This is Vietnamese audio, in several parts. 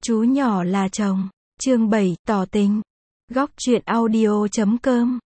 Chú nhỏ là chồng. Chương 7, tỏ tình. Góc truyện audio.com.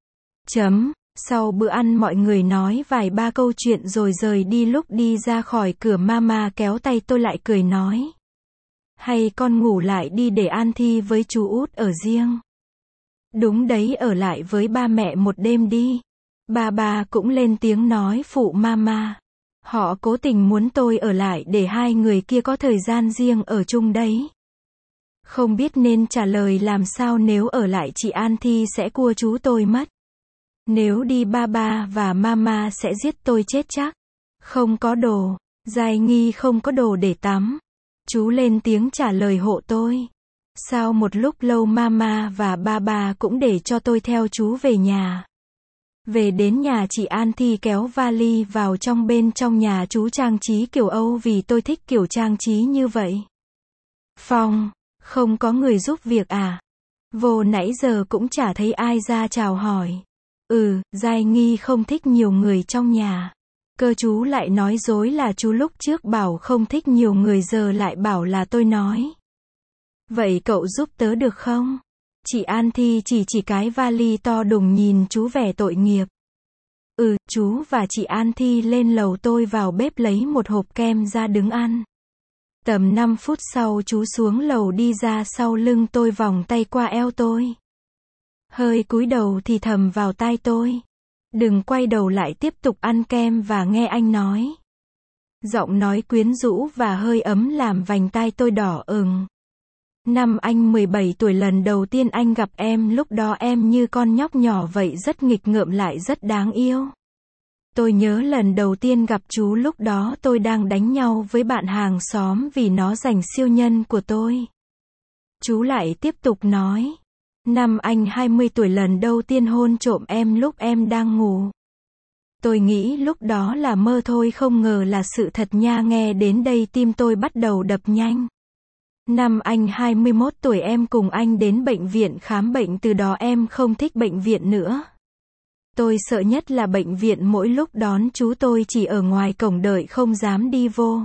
Sau bữa ăn mọi người nói vài ba câu chuyện rồi rời đi. Lúc đi ra khỏi cửa mama kéo tay tôi lại cười nói. Hay con ngủ lại đi để An Thi với chú Út ở riêng. Đúng đấy, ở lại với ba mẹ một đêm đi. Ba cũng lên tiếng nói phụ mama. Họ cố tình muốn tôi ở lại để hai người kia có thời gian riêng ở chung đấy. Không biết nên trả lời làm sao, nếu ở lại chị An Thi sẽ cua chú tôi mất. Nếu đi ba và mama sẽ giết tôi chết chắc. Không có đồ. Giai nghi không có đồ để tắm. Chú lên tiếng trả lời hộ tôi. Sau một lúc lâu mama và ba cũng để cho tôi theo chú về nhà. Về đến nhà chị An Thi kéo vali vào trong, bên trong nhà chú trang trí kiểu Âu vì tôi thích kiểu trang trí như vậy. Phong, không có người giúp việc à? Vô nãy giờ cũng chả thấy ai ra chào hỏi. Giai nghi không thích nhiều người trong nhà. Cơ chú lại nói dối là chú lúc trước bảo không thích nhiều người giờ lại bảo là tôi nói. Vậy cậu giúp tớ được không? Chị An Thi chỉ cái vali to đùng nhìn chú vẻ tội nghiệp. Chú và chị An Thi lên lầu, tôi vào bếp lấy một hộp kem ra đứng ăn. Tầm 5 phút sau chú xuống lầu đi ra sau lưng tôi, vòng tay qua eo tôi. Hơi cúi đầu thì thầm vào tai tôi. Đừng quay đầu lại, tiếp tục ăn kem và nghe anh nói. Giọng nói quyến rũ và hơi ấm làm vành tai tôi đỏ ửng. Năm anh 17 tuổi lần đầu tiên anh gặp em, lúc đó em như con nhóc nhỏ vậy, rất nghịch ngợm lại rất đáng yêu. Tôi nhớ lần đầu tiên gặp chú, lúc đó tôi đang đánh nhau với bạn hàng xóm vì nó giành siêu nhân của tôi. Chú lại tiếp tục nói. Năm anh 20 tuổi lần đầu tiên hôn trộm em lúc em đang ngủ. Tôi nghĩ lúc đó là mơ thôi, không ngờ là sự thật nha. Nghe đến đây tim tôi bắt đầu đập nhanh. Năm anh 21 tuổi em cùng anh đến bệnh viện khám bệnh, từ đó em không thích bệnh viện nữa. Tôi sợ nhất là bệnh viện, mỗi lúc đón chú tôi chỉ ở ngoài cổng đợi không dám đi vô.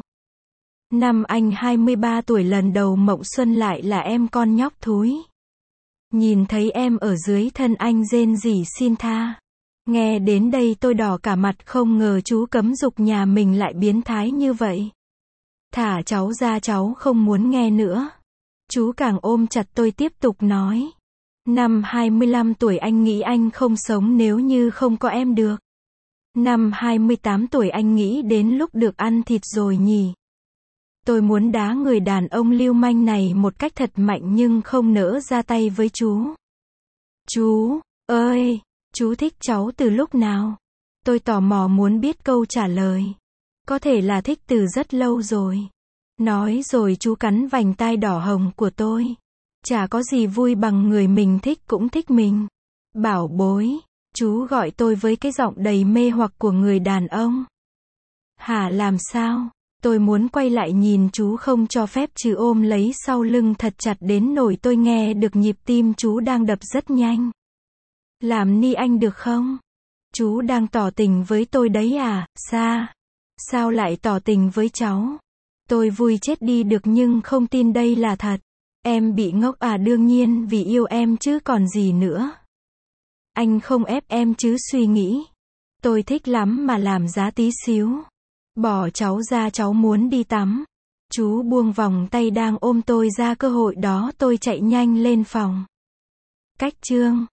Năm anh 23 tuổi lần đầu mộng xuân lại là em, con nhóc thúi. Nhìn thấy em ở dưới thân anh rên rỉ xin tha. Nghe đến đây tôi đỏ cả mặt, không ngờ chú cấm dục nhà mình lại biến thái như vậy. Thả cháu ra, cháu không muốn nghe nữa. Chú càng ôm chặt tôi tiếp tục nói. Năm 25 tuổi anh nghĩ anh không sống nếu như không có em được. Năm 28 tuổi anh nghĩ đến lúc được ăn thịt rồi nhỉ. Tôi muốn đá người đàn ông lưu manh này một cách thật mạnh nhưng không nỡ ra tay với chú. Chú ơi, chú thích cháu từ lúc nào? Tôi tò mò muốn biết câu trả lời. Có thể là thích từ rất lâu rồi. Nói rồi chú cắn vành tai đỏ hồng của tôi. Chả có gì vui bằng người mình thích cũng thích mình. Bảo bối, chú gọi tôi với cái giọng đầy mê hoặc của người đàn ông. Hả, làm sao? Tôi muốn quay lại nhìn chú không cho phép, chứ ôm lấy sau lưng thật chặt đến nỗi tôi nghe được nhịp tim chú đang đập rất nhanh. Làm ni anh được không? Chú đang tỏ tình với tôi đấy à? Sao lại tỏ tình với cháu? Tôi vui chết đi được nhưng không tin đây là thật. Em bị ngốc à? Đương nhiên vì yêu em chứ còn gì nữa. Anh không ép em chứ, suy nghĩ. Tôi thích lắm mà làm giá tí xíu. Bỏ cháu ra, cháu muốn đi tắm. Chú buông vòng tay đang ôm tôi ra, cơ hội đó tôi chạy nhanh lên phòng. Cách chương